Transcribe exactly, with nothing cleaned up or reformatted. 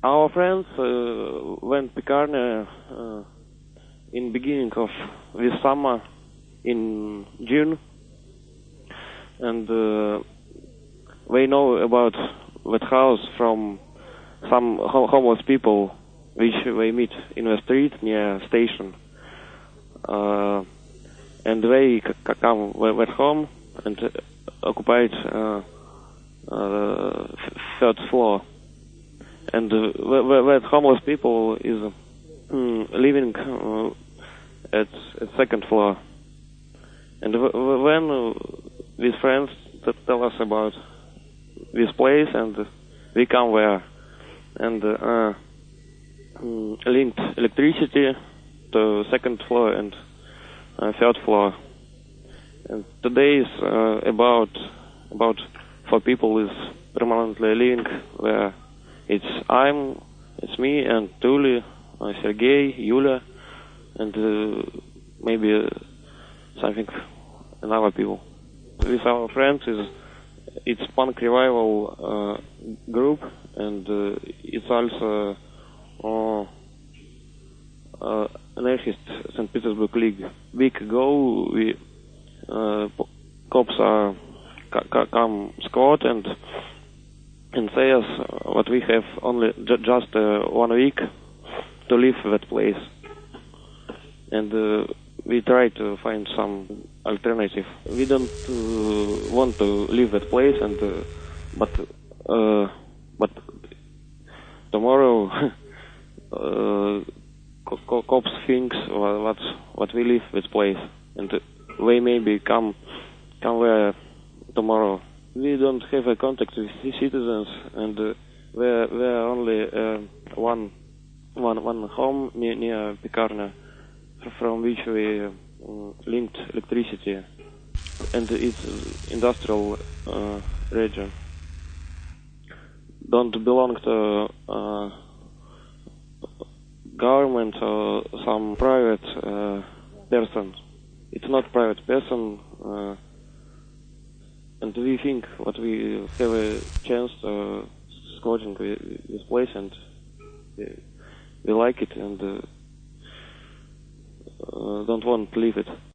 Our friends uh, went Pikarne uh, in beginning of this summer in June, and uh, we know about that house from some ho homeless people which we meet in the street near station, uh, and they c come at home and occupied uh, uh, third floor, and uh, that homeless people is um, living uh, at, at second floor. And when uh, these friends tell us about this place, and we come there and uh, um, linked electricity to second floor and uh, third floor. And today is uh, about about four people is permanently living there. It's I'm, it's me and Tuli, uh, Sergey, Yulia, and uh, maybe uh, something another people. With our friends is it's punk revival uh, group, and uh, it's also uh, uh, anarchist Saint Petersburg League. Week ago, we uh, cops are ca come squad and and say us what we have only ju just uh, one week to leave that place, and uh, we try to find some alternative. We don't uh, want to leave that place, and uh, but uh, but tomorrow uh, co co cops thinks what what we leave this place, and they maybe come come there tomorrow. We don't have a contact with the citizens, and uh, we're we're only uh, one one one home near, near Pikarne, from which we uh, linked electricity, and it's industrial uh, region. Don't belong to uh, government or some private uh, person. It's not private person, uh, and we think what we have a chance to squatting this place, and we, we like it, and uh, uh, don't want to leave it.